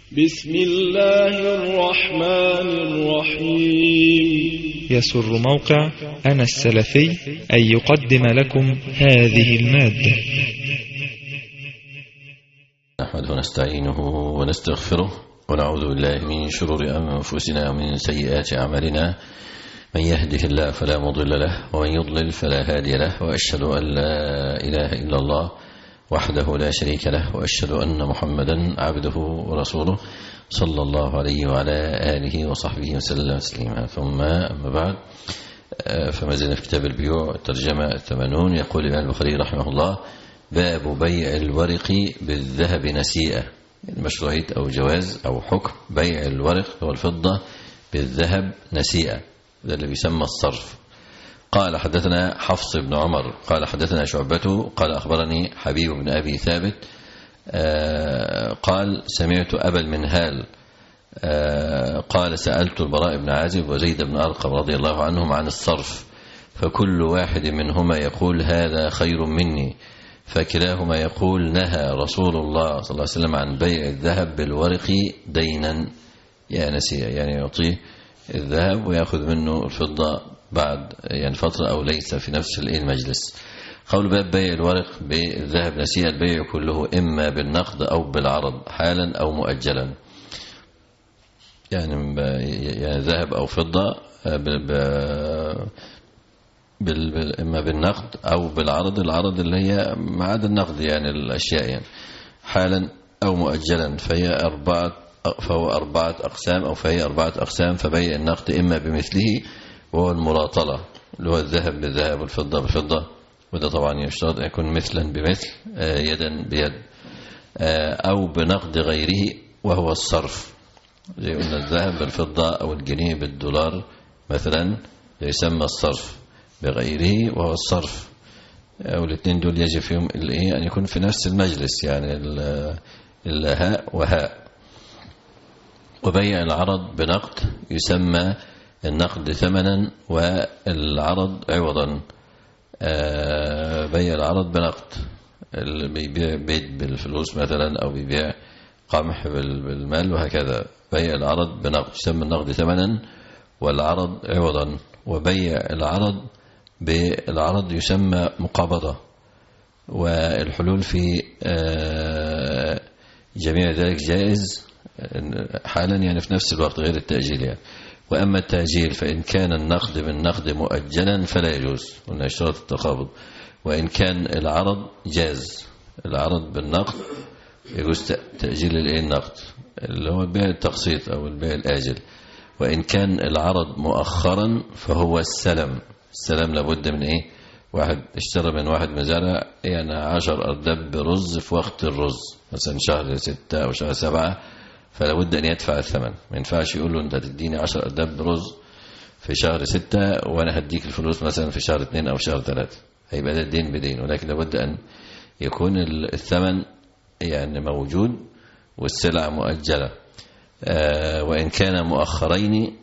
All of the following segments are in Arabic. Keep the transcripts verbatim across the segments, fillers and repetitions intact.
بسم الله الرحمن الرحيم. يسر موقع أنا السلفي أن يقدم لكم هذه المادة. نحمده ونستعينه ونستغفره ونعوذ بالله من شرور أنفسنا ومن سيئات أعمالنا، من يهده الله فلا مضل له ومن يضلل فلا هادي له، وأشهد أن لا إله إلا الله وحده لا شريك له، وأشهد أن محمدا عبده ورسوله صلى الله عليه وعلى آله وصحبه وسلم تسليما. ثم أما بعد، فما زلنا في كتاب البيوع الترجمة الثمانون. يقول الإمام البخاري رحمه الله: باب بيع الورق بالذهب نسيئة، مشروعية أو جواز أو حكم بيع الورق والفضة بالذهب نسيئة، ده اللي بيسمى الصرف. قال حدثنا حفص بن عمر قال حدثنا شعبته قال أخبرني حبيب بن أبي ثابت قال سمعت أبا المنهال قال سألت البراء بن عازب وزيد بن أرقم رضي الله عنهم عن الصرف، فكل واحد منهما يقول هذا خير مني، فكلاهما يقول نهى رسول الله صلى الله عليه وسلم عن بيع الذهب بالورق دينا، يا نسيئة، يعني يعطيه الذهب ويأخذ منه الفضة بعد يعني فترة أو ليس في نفس المجلس. قول باب بيع الورق بالذهب نسيئة: البيع كله إما بالنقد أو بالعرض حالا أو مؤجلا، يعني يعني ذهب أو فضة بال إما بالنقد أو بالعرض، العرض اللي هي ما عدا النقد يعني الأشياء، يعني حالا أو مؤجلا، فهي أربعة فهو أربعة أقسام أو فهي أربعة أقسام. فبيع النقد إما بمثله وهو المراطلة، اللي هو الذهب بالذهب والفضة بالفضة، وده طبعا يشترط أن يكون مثلا بمثل، يدا بيد، أو بنقد غيره وهو الصرف، زي قلنا الذهب بالفضة أو الجنيه بالدولار مثلا يسمى الصرف، بغيره وهو الصرف. والاثنين دول يجب فيهم أن يكون في نفس المجلس، يعني الهاء وهاء. وبيع العرض بنقد يسمى النقد ثمنا والعرض عوضا. بيع العرض بنقد، اللي بيبيع بيت بالفلوس مثلا أو بيبيع قمح بالمال وهكذا. بيع العرض بنقد يسمى النقد ثمنا والعرض عوضا. وبيع العرض بالعرض يسمى مقابضة. والحلول في جميع ذلك جائز حالا، يعني في نفس الوقت، غير التأجيل يعني. وأما التأجيل فإن كان النقد بالنقد مؤجلا فلا يجوز، قلنا اشتراط التقابض. وإن كان العرض جاز، العرض بالنقد يجوز تأجيل النقد اللي هو البيع التقسيط أو البيع الآجل. وإن كان العرض مؤخرا فهو السلم. السلم لابد من إيه؟ واحد اشترى من واحد مزارع يعني عشر أرداب رز في وقت الرز، مثلا شهر ستة أو شهر سبعة، فلا بد أن يدفع الثمن. ما ينفعش يقول له أنت تديني عشر أرداب رز في شهر ستة وأنا هديك الفلوس مثلا في شهر اثنين أو شهر ثلاثة، هيبقى ده الدين بدين. ولكن لابد أن يكون الثمن يعني موجود والسلع مؤجلة. آه وإن كان مؤخرين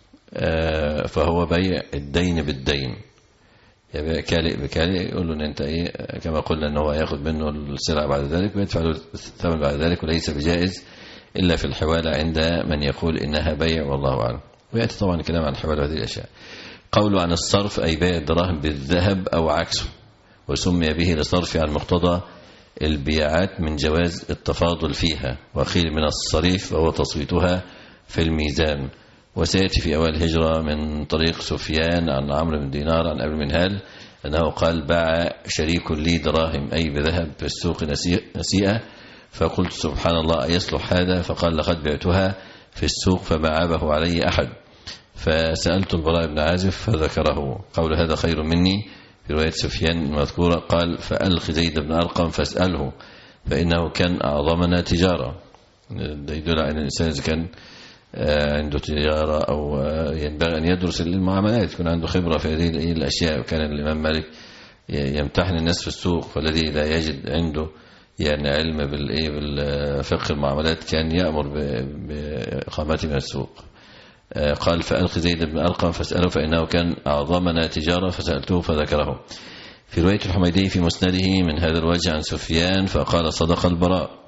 آه فهو بيع الدين بالدين، يبقى كالئ بكالئ، يقول له ان انت ايه، كما قلنا ان هو ياخذ منه السلع بعد ذلك ويدفع له الثمن بعد ذلك، وليس بجائز إلا في الحوالة عند من يقول إنها بيع، والله أعلم. ويأتي طبعا الكلام عن الحوالة هذه الأشياء. قوله عن الصرف أي بيع الدراهم بالذهب أو عكسه، وسمي به لصرف عن مقتضى البيعات من جواز التفاضل فيها، وقيل من الصريف وهو تصويتها في الميزان. وسيأتي في أول الهجرة من طريق سفيان عن عمرو بن دينار عن أبي المنهال أنه قال: باع شريك لي دراهم أي بذهب في السوق نسيئة، فقلت سبحان الله أيصلح هذا؟ فقال: لقد بعتها في السوق فما عابه علي أحد. فسألت البراء بن عازب فذكره. قول هذا خير مني في رواية سفيان المذكورة. قال: فألخ زيد بن أرقم فاسأله فإنه كان أعظمنا تجارة. يدل على أن الإنسان إذا كان عنده تجارة أو ينبغي أن يدرس المعاملات، يكون عنده خبرة في هذه الأشياء. وكان الإمام مالك يمتحن الناس في السوق، فالذي لا يجد عنده يعني علم بالايه بالفقه المعاملات كان يأمر بإقامته من السوق. قال: فألقي زيد بن أرقم فاسأله فإنه كان أعظمنا تجارة، فسألته فذكره. في رواية الحميدي في مسنده من هذا الوجه عن سفيان فقال: صدق البراء.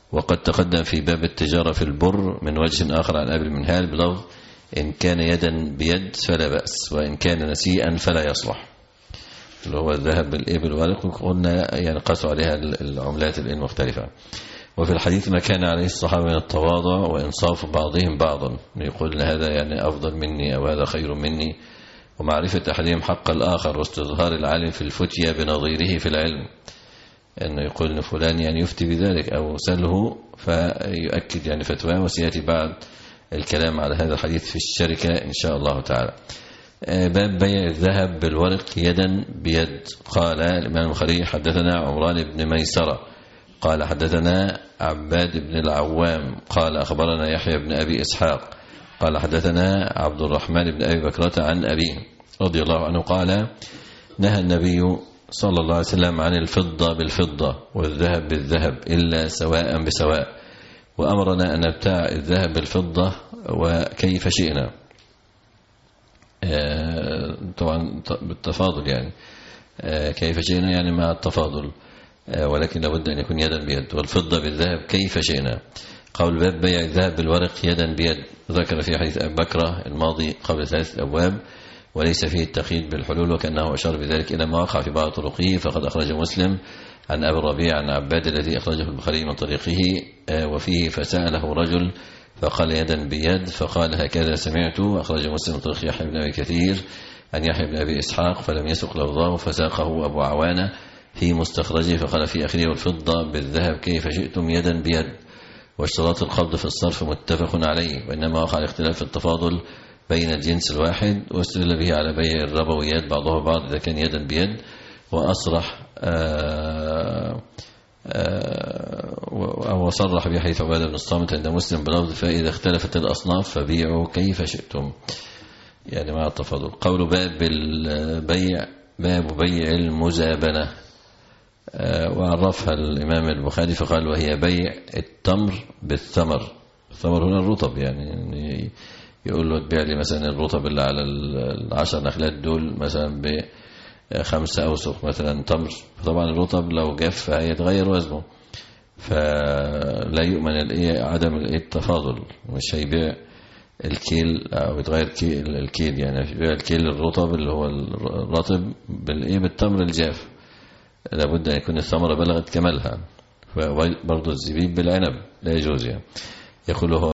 وقد تقدم في باب التجارة في البر من وجه آخر عن أبي المنهال بلفظ إن كان يدا بيد فلا بأس، وإن كان نسيئا فلا يصلح، اللي هو الذهب بالإبل والورق، وقلنا يعني قاسوا عليها العملات المختلفة. وفي الحديث ما كان عليه الصحابة من التواضع وإنصاف بعضهم بعضا، يقول هذا يعني أفضل مني أو هذا خير مني، ومعرفة أحدهم حق الآخر، واستظهار العالم في الفتية بنظيره في العلم، أنه يقول أن فلان يعني يفتي بذلك أو سأله فيؤكد يعني فتواه. وسيأتي بعد الكلام على هذا الحديث في الشركة إن شاء الله تعالى. باب بيع الذهب بالورق يدا بيد. قال الإمام البخاري حدثنا عمران بن ميسرة قال حدثنا عباد بن العوام قال أخبرنا يحيى بن أبي إسحاق قال حدثنا عبد الرحمن بن أبي بكرة عن أبيه رضي الله عنه قال نهى النبي صلى الله عليه وسلم عن الفضة بالفضة والذهب بالذهب إلا سواء بسواء، وأمرنا أن نبتاع الذهب بالفضة وكيف شئنا، طبعا بالتفاضل يعني كيف شئنا يعني مع التفاضل، ولكن لابد أن يكون يدا بيد، والفضة بالذهب كيف شئنا. قول باب بيع الذهب بالورق يدا بيد ذكر في حديث أبي بكرة الماضي قبل ثلاثة أبواب، وليس فيه التقييد بالحلول، وكأنه أشار بذلك إلى ما وقع في بعض طرقه، فقد أخرج مسلم عن أبي الربيع عن عباد الذي أخرجه البخاري من طريقه وفيه فسأله رجل فقال يدا بيد، فقال هكذا سمعت. أخرج مسلم من طريق يحيى بن أبي كثير عن يحيى بن أبي إسحاق فلم يسق لفظه، فساقه أبو عوانة في مستخرجه فقال في آخره والفضة بالذهب كيف شئتم يدا بيد. واشتراط القبض في الصرف متفق عليه، وإنما وقع الاختلاف في التفاضل بين الجنس الواحد، واستدل به على بيع الربويات بعضها بعض إذا كان يدا بيد، وأصرح آآ آآ وصرح به حديث عبادة بن الصامت عند مسلم بلفظ فإذا اختلفت الأصناف فبيعوا كيف شئتم، يعني مع التفاضل. قول باب البيع باب بيع المزابنة، وعرفها الإمام البخاري فقال وهي بيع التمر بالثمر. الثمر هنا الرطب، يعني يقول له تبيع لي مثلا الرطب اللي على العشر نخلات دول مثلا بخمسة أوسق مثلا تمر، فطبعا الرطب لو جف هيتغير وزنه، فلا يؤمن عدم التفاضل، مش هيبيع الكيل أو يتغير الكيل، يعني يبيع الكيل الرطب اللي هو الرطب بالتمر الجاف، لابد أن يكون الثمرة بلغت كمالها. فبرضو الزبيب بالعنب لا يجوز يعني. يقول هو